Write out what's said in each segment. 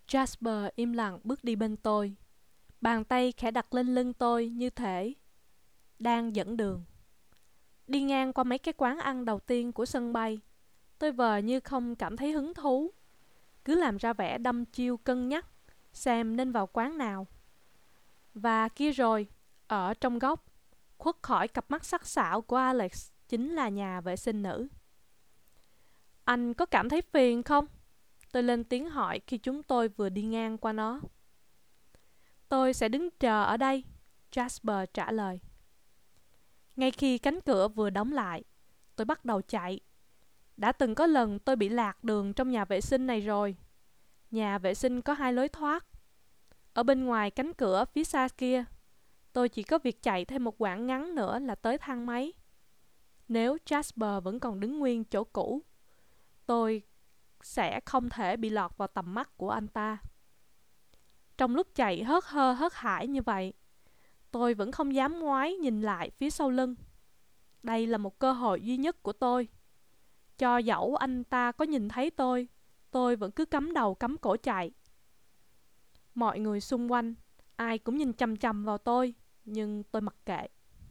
Jasper im lặng bước đi bên tôi. Bàn tay khẽ đặt lên lưng tôi như thể đang dẫn đường. Đi ngang qua mấy cái quán ăn đầu tiên của sân bay, tôi vờ như không cảm thấy hứng thú, cứ làm ra vẻ đăm chiêu cân nhắc xem nên vào quán nào. Và kia rồi, ở trong góc, khuất khỏi cặp mắt sắc sảo của Alex, chính là nhà vệ sinh nữ. Anh có cảm thấy phiền không? Tôi lên tiếng hỏi khi chúng tôi vừa đi ngang qua nó. Tôi sẽ đứng chờ ở đây, Jasper trả lời. Ngay khi cánh cửa vừa đóng lại, tôi bắt đầu chạy. Đã từng có lần tôi bị lạc đường trong nhà vệ sinh này rồi. Nhà vệ sinh có 2 lối thoát. Ở bên ngoài cánh cửa phía xa kia, tôi chỉ có việc chạy thêm một quãng ngắn nữa là tới thang máy. Nếu Jasper vẫn còn đứng nguyên chỗ cũ, tôi sẽ không thể bị lọt vào tầm mắt của anh ta. Trong lúc chạy hớt hơ hớt hải như vậy, tôi vẫn không dám ngoái nhìn lại phía sau lưng. Đây là một cơ hội duy nhất của tôi. Cho dẫu anh ta có nhìn thấy tôi vẫn cứ cắm đầu cắm cổ chạy. Mọi người xung quanh, ai cũng nhìn chằm chằm vào tôi, nhưng tôi mặc kệ.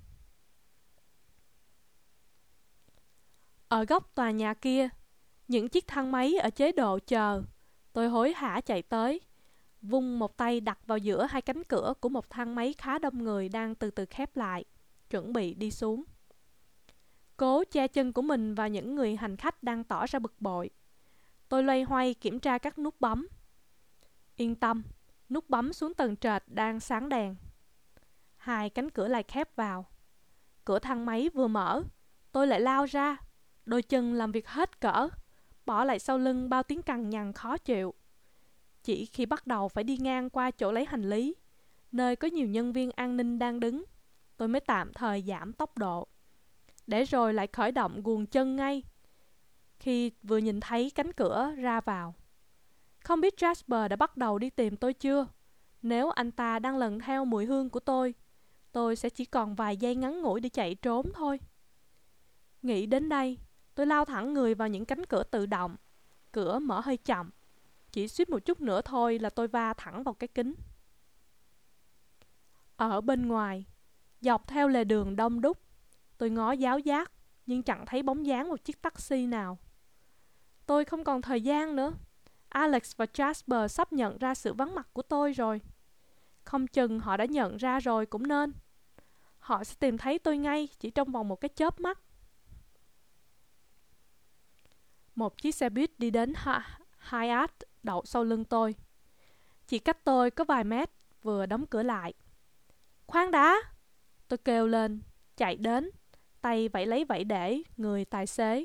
Ở góc tòa nhà kia, những chiếc thang máy ở chế độ chờ, tôi hối hả chạy tới, vung một tay đặt vào giữa 2 cánh cửa của một thang máy khá đông người đang từ từ khép lại, chuẩn bị đi xuống. Cố che chân của mình vào những người hành khách đang tỏ ra bực bội. Tôi loay hoay kiểm tra các nút bấm. Yên tâm, nút bấm xuống tầng trệt đang sáng đèn. 2 cánh cửa lại khép vào. Cửa thang máy vừa mở, tôi lại lao ra, đôi chân làm việc hết cỡ, bỏ lại sau lưng bao tiếng cằn nhằn khó chịu. Chỉ khi bắt đầu phải đi ngang qua chỗ lấy hành lý, nơi có nhiều nhân viên an ninh đang đứng, tôi mới tạm thời giảm tốc độ, để rồi lại khởi động guồng chân ngay khi vừa nhìn thấy cánh cửa ra vào. Không biết Jasper đã bắt đầu đi tìm tôi chưa? Nếu anh ta đang lần theo mùi hương của tôi sẽ chỉ còn vài giây ngắn ngủi để chạy trốn thôi. Nghĩ đến đây, tôi lao thẳng người vào những cánh cửa tự động. Cửa mở hơi chậm. Chỉ suýt một chút nữa thôi là tôi va thẳng vào cái kính. Ở bên ngoài, dọc theo lề đường đông đúc, tôi ngó giáo giác nhưng chẳng thấy bóng dáng một chiếc taxi nào. Tôi không còn thời gian nữa. Alex và Jasper sắp nhận ra sự vắng mặt của tôi rồi. Không chừng họ đã nhận ra rồi cũng nên. Họ sẽ tìm thấy tôi ngay chỉ trong vòng một cái chớp mắt. Một chiếc xe buýt đi đến Hyatt đậu sau lưng tôi. Chỉ cách tôi có vài mét, vừa đóng cửa lại. Khoan đã! Tôi kêu lên, chạy đến, tay vẫy lấy vẫy để người tài xế.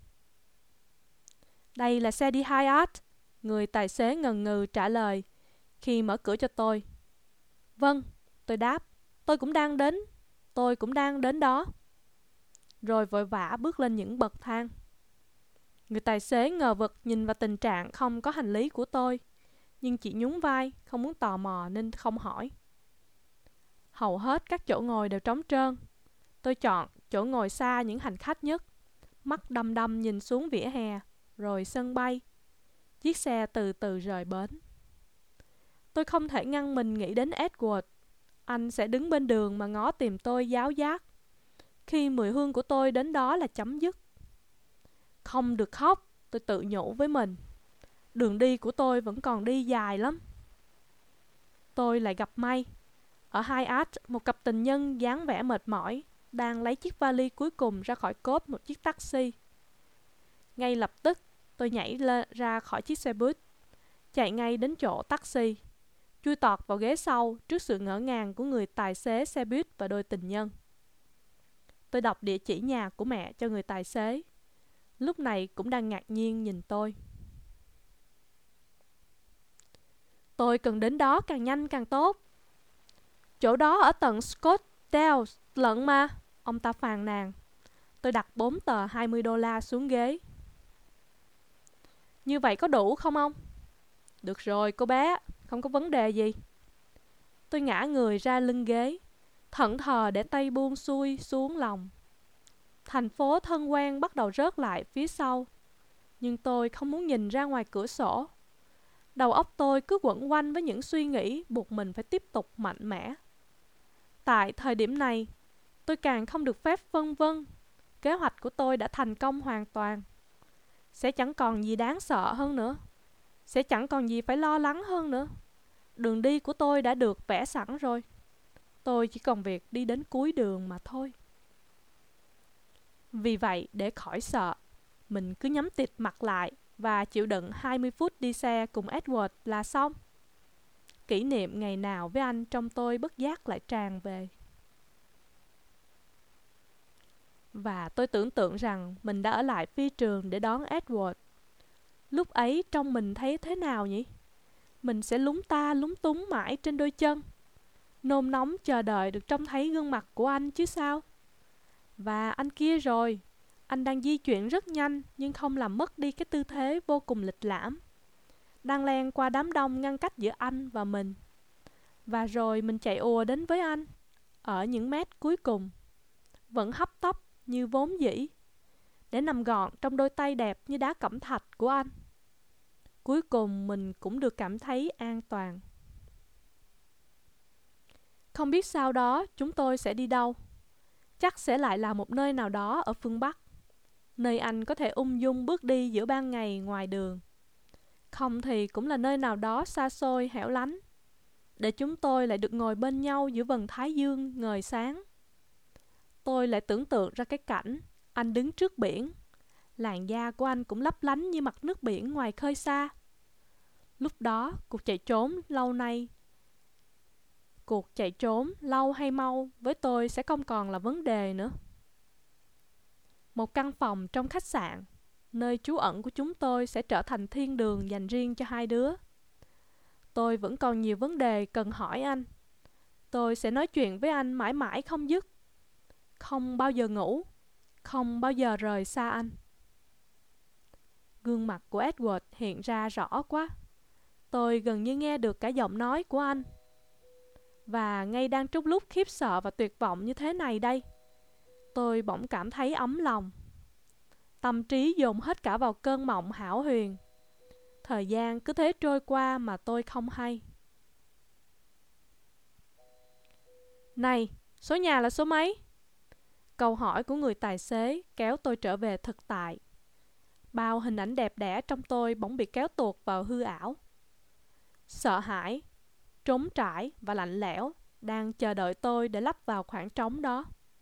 Đây là xe đi Hyatt, người tài xế ngần ngừ trả lời khi mở cửa cho tôi. Vâng, tôi đáp, tôi cũng đang đến đó. Rồi vội vã bước lên những bậc thang. Người tài xế ngờ vực nhìn vào tình trạng không có hành lý của tôi, nhưng chỉ nhún vai, không muốn tò mò nên không hỏi. Hầu hết các chỗ ngồi đều trống trơn. Tôi chọn chỗ ngồi xa những hành khách nhất, mắt đăm đăm nhìn xuống vỉa hè, rồi sân bay. Chiếc xe từ từ rời bến. Tôi không thể ngăn mình nghĩ đến Edward. Anh sẽ đứng bên đường mà ngó tìm tôi giáo giác. Khi mùi hương của tôi đến đó là chấm dứt. Không được khóc, tôi tự nhủ với mình. Đường đi của tôi vẫn còn đi dài lắm. Tôi lại gặp may. Ở Hyatt, một cặp tình nhân dáng vẻ mệt mỏi đang lấy chiếc vali cuối cùng ra khỏi cốp một chiếc taxi. Ngay lập tức, tôi nhảy ra khỏi chiếc xe buýt, chạy ngay đến chỗ taxi, chui tọt vào ghế sau trước sự ngỡ ngàng của người tài xế xe buýt và đôi tình nhân. Tôi đọc địa chỉ nhà của mẹ cho người tài xế. Lúc này cũng đang ngạc nhiên nhìn tôi. Tôi cần đến đó càng nhanh càng tốt. Chỗ đó ở tận Scottsdale lận mà, ông ta phàn nàn. Tôi đặt 4 tờ $20 xuống ghế. Như vậy có đủ không ông? Được rồi cô bé, không có vấn đề gì. Tôi ngã người ra lưng ghế, thẫn thờ để tay buông xuôi xuống lòng. Thành phố thân quen bắt đầu rớt lại phía sau, nhưng tôi không muốn nhìn ra ngoài cửa sổ. Đầu óc tôi cứ quẩn quanh với những suy nghĩ buộc mình phải tiếp tục mạnh mẽ. Tại thời điểm này, tôi càng không được phép vân vân. Kế hoạch của tôi đã thành công hoàn toàn. Sẽ chẳng còn gì đáng sợ hơn nữa. Sẽ chẳng còn gì phải lo lắng hơn nữa. Đường đi của tôi đã được vẽ sẵn rồi. Tôi chỉ còn việc đi đến cuối đường mà thôi. Vì vậy, để khỏi sợ, mình cứ nhắm tịt mặt lại và chịu đựng 20 phút đi xe cùng Edward là xong. Kỷ niệm ngày nào với anh trong tôi bất giác lại tràn về. Và tôi tưởng tượng rằng mình đã ở lại phi trường để đón Edward. Lúc ấy trông mình thấy thế nào nhỉ? Mình sẽ lúng ta lúng túng mãi trên đôi chân, nôn nóng chờ đợi được trông thấy gương mặt của anh chứ sao. Và anh kia rồi, anh đang di chuyển rất nhanh nhưng không làm mất đi cái tư thế vô cùng lịch lãm, đang len qua đám đông ngăn cách giữa anh và mình. Và rồi mình chạy ùa đến với anh ở những mét cuối cùng, vẫn hấp tấp như vốn dĩ, để nằm gọn trong đôi tay đẹp như đá cẩm thạch của anh. Cuối cùng mình cũng được cảm thấy an toàn. Không biết sau đó chúng tôi sẽ đi đâu. Chắc sẽ lại là một nơi nào đó ở phương Bắc, nơi anh có thể ung dung bước đi giữa ban ngày ngoài đường. Không thì cũng là nơi nào đó xa xôi hẻo lánh, để chúng tôi lại được ngồi bên nhau giữa vầng thái dương ngời sáng. Tôi lại tưởng tượng ra cái cảnh anh đứng trước biển. Làn da của anh cũng lấp lánh như mặt nước biển ngoài khơi xa. Lúc đó, cuộc chạy trốn lâu hay mau với tôi sẽ không còn là vấn đề nữa. Một căn phòng trong khách sạn, nơi trú ẩn của chúng tôi sẽ trở thành thiên đường dành riêng cho hai đứa. Tôi vẫn còn nhiều vấn đề cần hỏi anh. Tôi sẽ nói chuyện với anh mãi mãi không dứt. Không bao giờ ngủ, không bao giờ rời xa anh. Gương mặt của Edward hiện ra rõ quá. Tôi gần như nghe được cả giọng nói của anh. Và ngay đang trong lúc khiếp sợ và tuyệt vọng như thế này đây, tôi bỗng cảm thấy ấm lòng. Tâm trí dồn hết cả vào cơn mộng hão huyền. Thời gian cứ thế trôi qua mà tôi không hay. Này, số nhà là số mấy? Câu hỏi của người tài xế kéo tôi trở về thực tại. Bao hình ảnh đẹp đẽ trong tôi bỗng bị kéo tuột vào hư ảo. Sợ hãi, trống trải và lạnh lẽo đang chờ đợi tôi để lấp vào khoảng trống đó.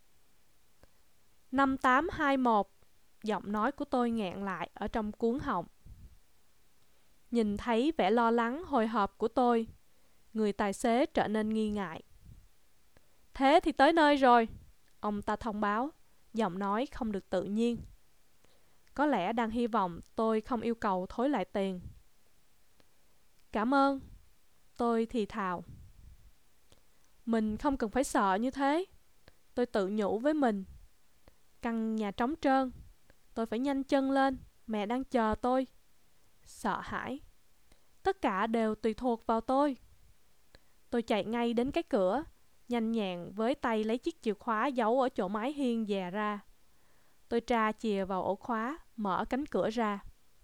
5821, giọng nói của tôi nghẹn lại ở trong cuống họng. Nhìn thấy vẻ lo lắng hồi hộp của tôi, người tài xế trở nên nghi ngại. Thế thì tới nơi rồi, ông ta thông báo, giọng nói không được tự nhiên. Có lẽ đang hy vọng tôi không yêu cầu thối lại tiền. Cảm ơn, tôi thì thào. Mình không cần phải sợ như thế, tôi tự nhủ với mình. Căn nhà trống trơn, tôi phải nhanh chân lên, mẹ đang chờ tôi. Sợ hãi, tất cả đều tùy thuộc vào tôi. Tôi chạy ngay đến cái cửa, nhanh nhẹn với tay lấy chiếc chìa khóa giấu ở chỗ mái hiên dè ra. Tôi tra chìa vào ổ khóa, mở cánh cửa ra.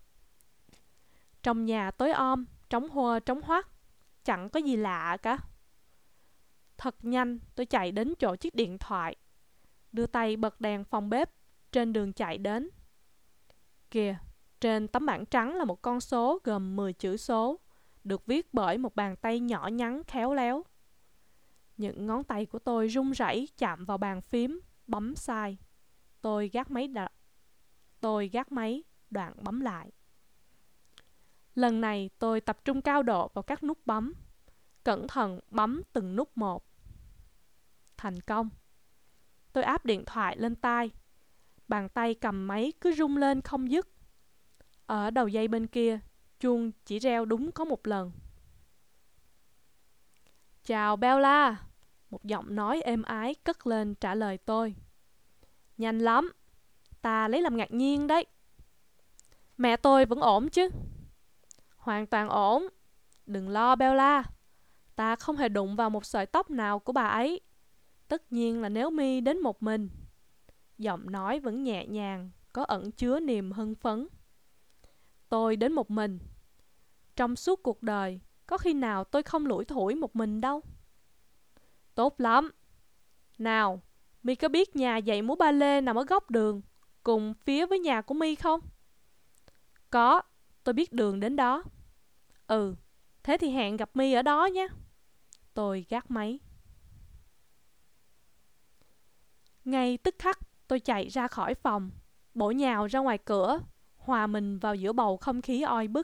Trong nhà tối om, trống huơ trống hoắt, chẳng có gì lạ cả. Thật nhanh, tôi chạy đến chỗ chiếc điện thoại, đưa tay bật đèn phòng bếp trên đường chạy đến. Kìa, trên tấm bảng trắng là một con số gồm 10 chữ số, được viết bởi một bàn tay nhỏ nhắn khéo léo. Những ngón tay của tôi run rẩy chạm vào bàn phím, bấm sai. Tôi gác máy, đoạn bấm lại. Lần này tôi tập trung cao độ vào các nút bấm, cẩn thận bấm từng nút một. Thành công. Tôi áp điện thoại lên tai. Bàn tay cầm máy cứ rung lên không dứt. Ở đầu dây bên kia, chuông chỉ reo đúng có một lần. Chào Bella, một giọng nói êm ái cất lên trả lời tôi. Nhanh lắm, ta lấy làm ngạc nhiên đấy. Mẹ tôi vẫn ổn chứ? Hoàn toàn ổn. Đừng lo Bella, ta không hề đụng vào một sợi tóc nào của bà ấy. Tất nhiên là nếu My đến một mình. Giọng nói vẫn nhẹ nhàng, có ẩn chứa niềm hưng phấn. Tôi đến một mình. Trong suốt cuộc đời, có khi nào tôi không lủi thủi một mình đâu. Tốt lắm. Nào, My có biết nhà dạy múa ba lê nằm ở góc đường, cùng phía với nhà của My không? Có, tôi biết đường đến đó. Ừ, thế thì hẹn gặp My ở đó nhé. Tôi gác máy. Ngay tức khắc, tôi chạy ra khỏi phòng, bổ nhào ra ngoài cửa, hòa mình vào giữa bầu không khí oi bức.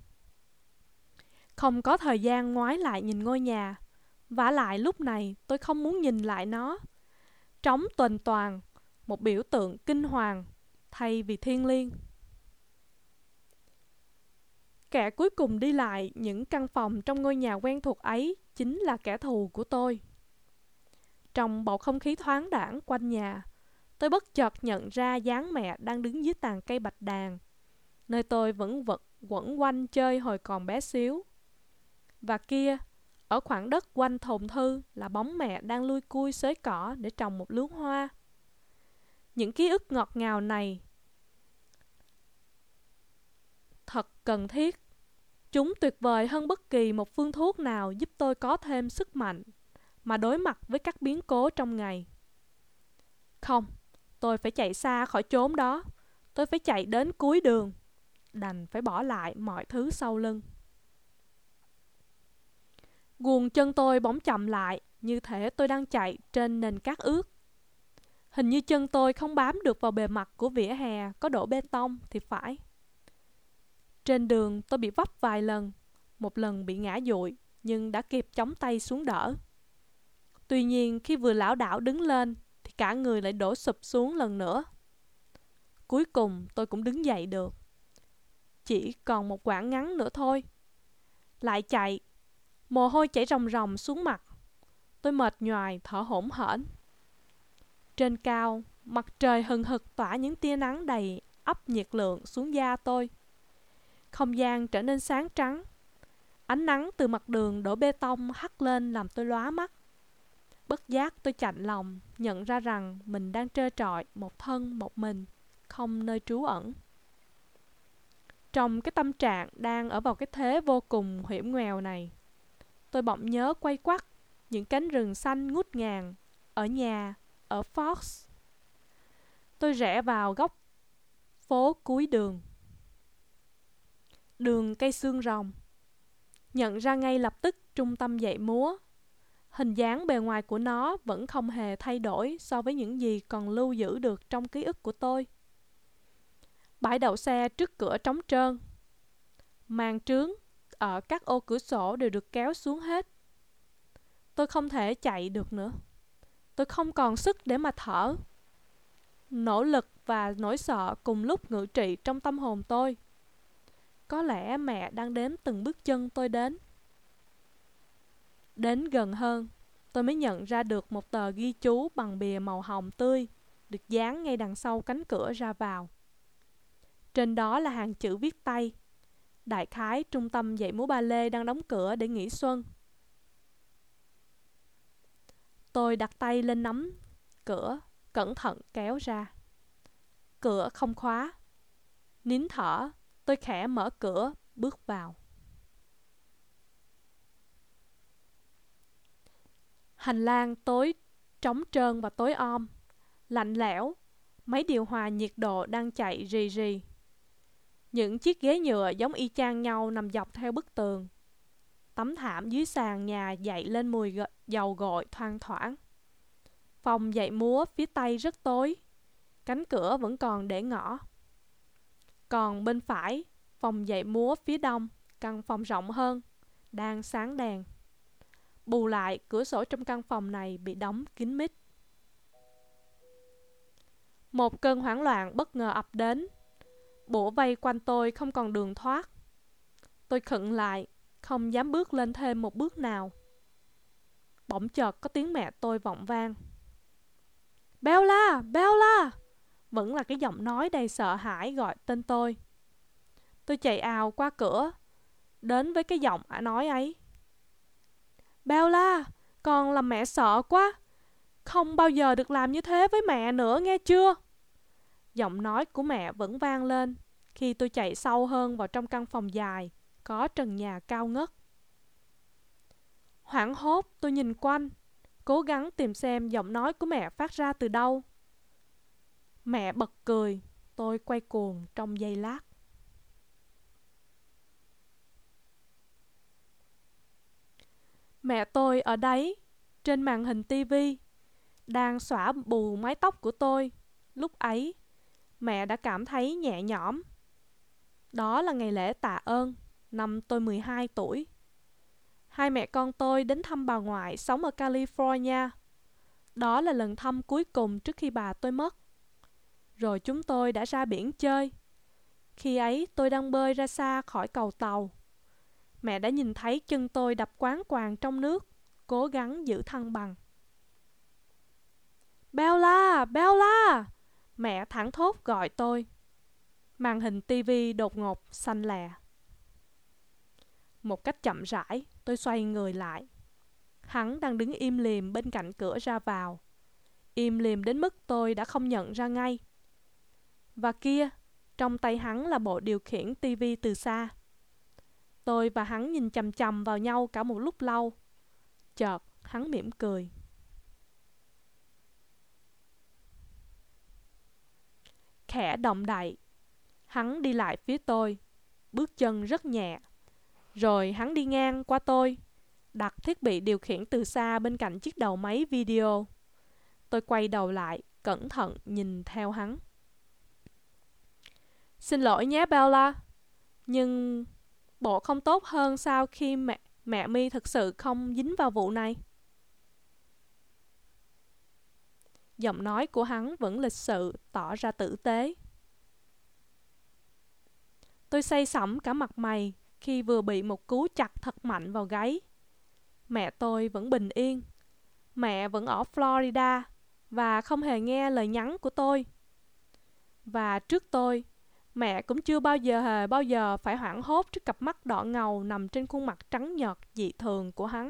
Không có thời gian ngoái lại nhìn ngôi nhà, vả lại lúc này tôi không muốn nhìn lại nó. Trống tuềnh toàng, một biểu tượng kinh hoàng, thay vì thiêng liêng. Kẻ cuối cùng đi lại những căn phòng trong ngôi nhà quen thuộc ấy chính là kẻ thù của tôi. Trong bầu không khí thoáng đãng quanh nhà, tôi bất chợt nhận ra dáng mẹ đang đứng dưới tàn cây bạch đàn, nơi tôi vẫn quẩn quanh chơi hồi còn bé xíu. Và kia, ở khoảng đất quanh thồn thư là bóng mẹ đang lui cui xới cỏ để trồng một luống hoa. Những ký ức ngọt ngào này thật cần thiết. Chúng tuyệt vời hơn bất kỳ một phương thuốc nào giúp tôi có thêm sức mạnh mà đối mặt với các biến cố trong ngày. Không, tôi phải chạy xa khỏi chốn đó. Tôi phải chạy đến cuối đường, đành phải bỏ lại mọi thứ sau lưng. Guồng chân tôi bỗng chậm lại, như thể tôi đang chạy trên nền cát ướt. Hình như chân tôi không bám được vào bề mặt của vỉa hè có đổ bê tông thì phải. Trên đường tôi bị vấp vài lần, một lần bị ngã dụi, nhưng đã kịp chống tay xuống đỡ. Tuy nhiên khi vừa lảo đảo đứng lên thì cả người lại đổ sụp xuống lần nữa. Cuối cùng tôi cũng đứng dậy được. Chỉ còn một quãng ngắn nữa thôi. Lại chạy, mồ hôi chảy ròng ròng xuống mặt. Tôi mệt nhoài thở hổn hển. Trên cao, mặt trời hừng hực tỏa những tia nắng đầy ắp nhiệt lượng xuống da tôi. Không gian trở nên sáng trắng. Ánh nắng từ mặt đường đổ bê tông hắt lên làm tôi lóa mắt. Bất giác tôi chạnh lòng, nhận ra rằng mình đang trơ trọi một thân một mình, không nơi trú ẩn. Trong cái tâm trạng đang ở vào cái thế vô cùng hiểm nghèo này, tôi bỗng nhớ quay quắt những cánh rừng xanh ngút ngàn ở nhà, ở Fox. Tôi rẽ vào góc phố cuối đường. Đường cây xương rồng. Nhận ra ngay lập tức trung tâm dạy múa. Hình dáng bề ngoài của nó vẫn không hề thay đổi so với những gì còn lưu giữ được trong ký ức của tôi. Bãi đậu xe trước cửa trống trơn. Màn trướng ở các ô cửa sổ đều được kéo xuống hết. Tôi không thể chạy được nữa. Tôi không còn sức để mà thở. Nỗ lực và nỗi sợ cùng lúc ngự trị trong tâm hồn tôi. Có lẽ mẹ đang đếm từng bước chân tôi đến. Đến gần hơn, tôi mới nhận ra được một tờ ghi chú bằng bìa màu hồng tươi, được dán ngay đằng sau cánh cửa ra vào. Trên đó là hàng chữ viết tay. Đại khái trung tâm dạy múa ba lê đang đóng cửa để nghỉ xuân. Tôi đặt tay lên nắm cửa, cẩn thận kéo ra. Cửa không khóa. Nín thở, tôi khẽ mở cửa, bước vào. Hành lang tối trống trơn và tối om, lạnh lẽo, máy điều hòa nhiệt độ đang chạy rì rì. Những chiếc ghế nhựa giống y chang nhau nằm dọc theo bức tường. Tấm thảm dưới sàn nhà dậy lên mùi dầu gội thoang thoảng. Phòng dạy múa phía tây rất tối, cánh cửa vẫn còn để ngỏ. Còn bên phải, phòng dạy múa phía đông, căn phòng rộng hơn, đang sáng đèn. Bù lại, cửa sổ trong căn phòng này bị đóng kín mít. Một cơn hoảng loạn bất ngờ ập đến. Bủa vây quanh tôi không còn đường thoát. Tôi khựng lại, không dám bước lên thêm một bước nào. Bỗng chợt có tiếng mẹ tôi vọng vang. Bella! Bella! Vẫn là cái giọng nói đầy sợ hãi gọi tên tôi. Tôi chạy ào qua cửa, đến với cái giọng nói ấy. Bella! Con làm mẹ sợ quá. Không bao giờ được làm như thế với mẹ nữa nghe chưa? Giọng nói của mẹ vẫn vang lên khi tôi chạy sâu hơn vào trong căn phòng dài, có trần nhà cao ngất. Hoảng hốt, tôi nhìn quanh, cố gắng tìm xem giọng nói của mẹ phát ra từ đâu. Mẹ bật cười, tôi quay cuồng trong giây lát. Mẹ tôi ở đấy, trên màn hình tivi, đang xõa bù mái tóc của tôi. Lúc ấy, mẹ đã cảm thấy nhẹ nhõm. Đó là ngày lễ tạ ơn, năm tôi 12 tuổi. Hai mẹ con tôi đến thăm bà ngoại sống ở California. Đó là lần thăm cuối cùng trước khi bà tôi mất. Rồi chúng tôi đã ra biển chơi. Khi ấy tôi đang bơi ra xa khỏi cầu tàu. Mẹ đã nhìn thấy chân tôi đập quáng quàng trong nước, cố gắng giữ thăng bằng. Bella, Bella! Mẹ thảng thốt gọi tôi. Màn hình tivi đột ngột xanh lè. Một cách chậm rãi, tôi xoay người lại. Hắn đang đứng im lìm bên cạnh cửa ra vào. Im lìm đến mức tôi đã không nhận ra ngay. Và kia, trong tay hắn là bộ điều khiển tivi từ xa. Tôi và hắn nhìn chằm chằm vào nhau cả một lúc lâu. Chợt, hắn mỉm cười. Khẽ động đậy, hắn đi lại phía tôi, bước chân rất nhẹ. Rồi hắn đi ngang qua tôi, đặt thiết bị điều khiển từ xa bên cạnh chiếc đầu máy video. Tôi quay đầu lại, cẩn thận nhìn theo hắn. Xin lỗi nhé Bella, nhưng bộ không tốt hơn sau khi mẹ mi thực sự không dính vào vụ này. Giọng nói của hắn vẫn lịch sự, tỏ ra tử tế. Tôi say sẩm cả mặt mày khi vừa bị một cú chặt thật mạnh vào gáy. Mẹ tôi vẫn bình yên. Mẹ vẫn ở Florida và không hề nghe lời nhắn của tôi. Và trước tôi, mẹ cũng chưa bao giờ phải hoảng hốt trước cặp mắt đỏ ngầu nằm trên khuôn mặt trắng nhợt dị thường của hắn.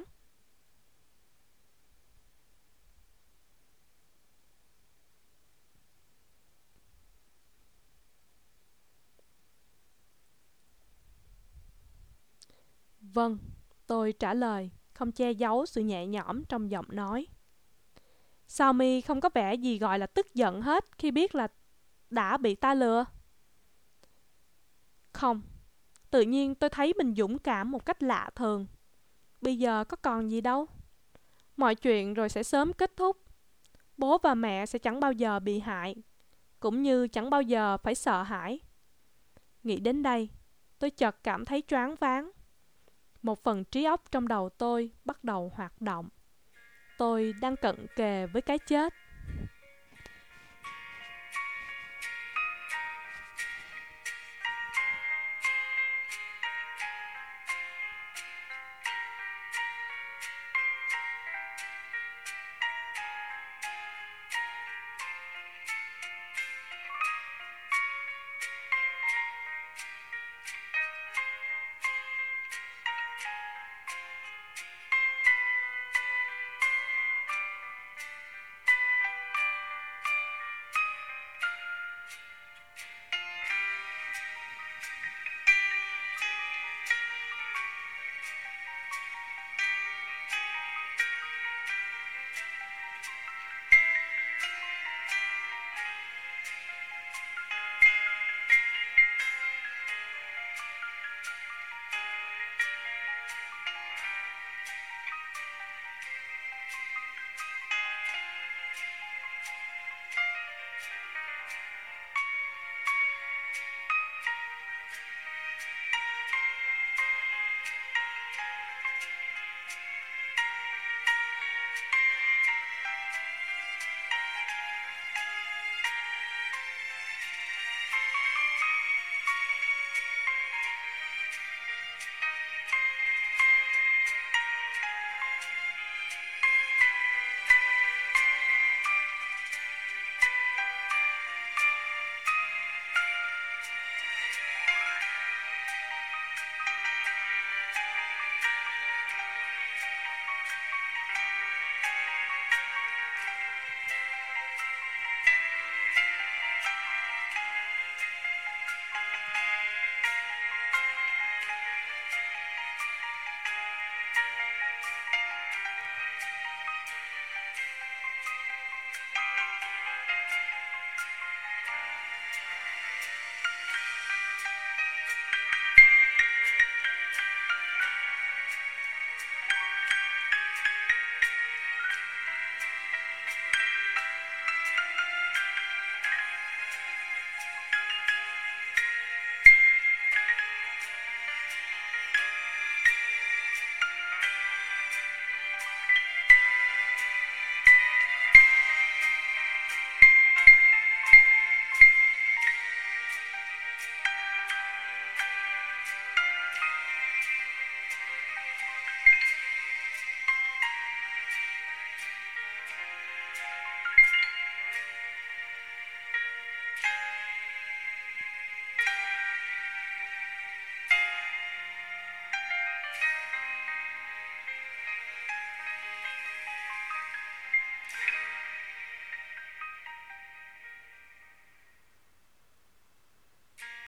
Vâng, tôi trả lời, không che giấu sự nhẹ nhõm trong giọng nói. Sao mi không có vẻ gì gọi là tức giận hết khi biết là đã bị ta lừa? Không, tự nhiên tôi thấy mình dũng cảm một cách lạ thường. Bây giờ có còn gì đâu. Mọi chuyện rồi sẽ sớm kết thúc. Bố và mẹ sẽ chẳng bao giờ bị hại, cũng như chẳng bao giờ phải sợ hãi. Nghĩ đến đây, tôi chợt cảm thấy choáng váng. Một phần trí óc trong đầu tôi bắt đầu hoạt động. Tôi đang cận kề với cái chết.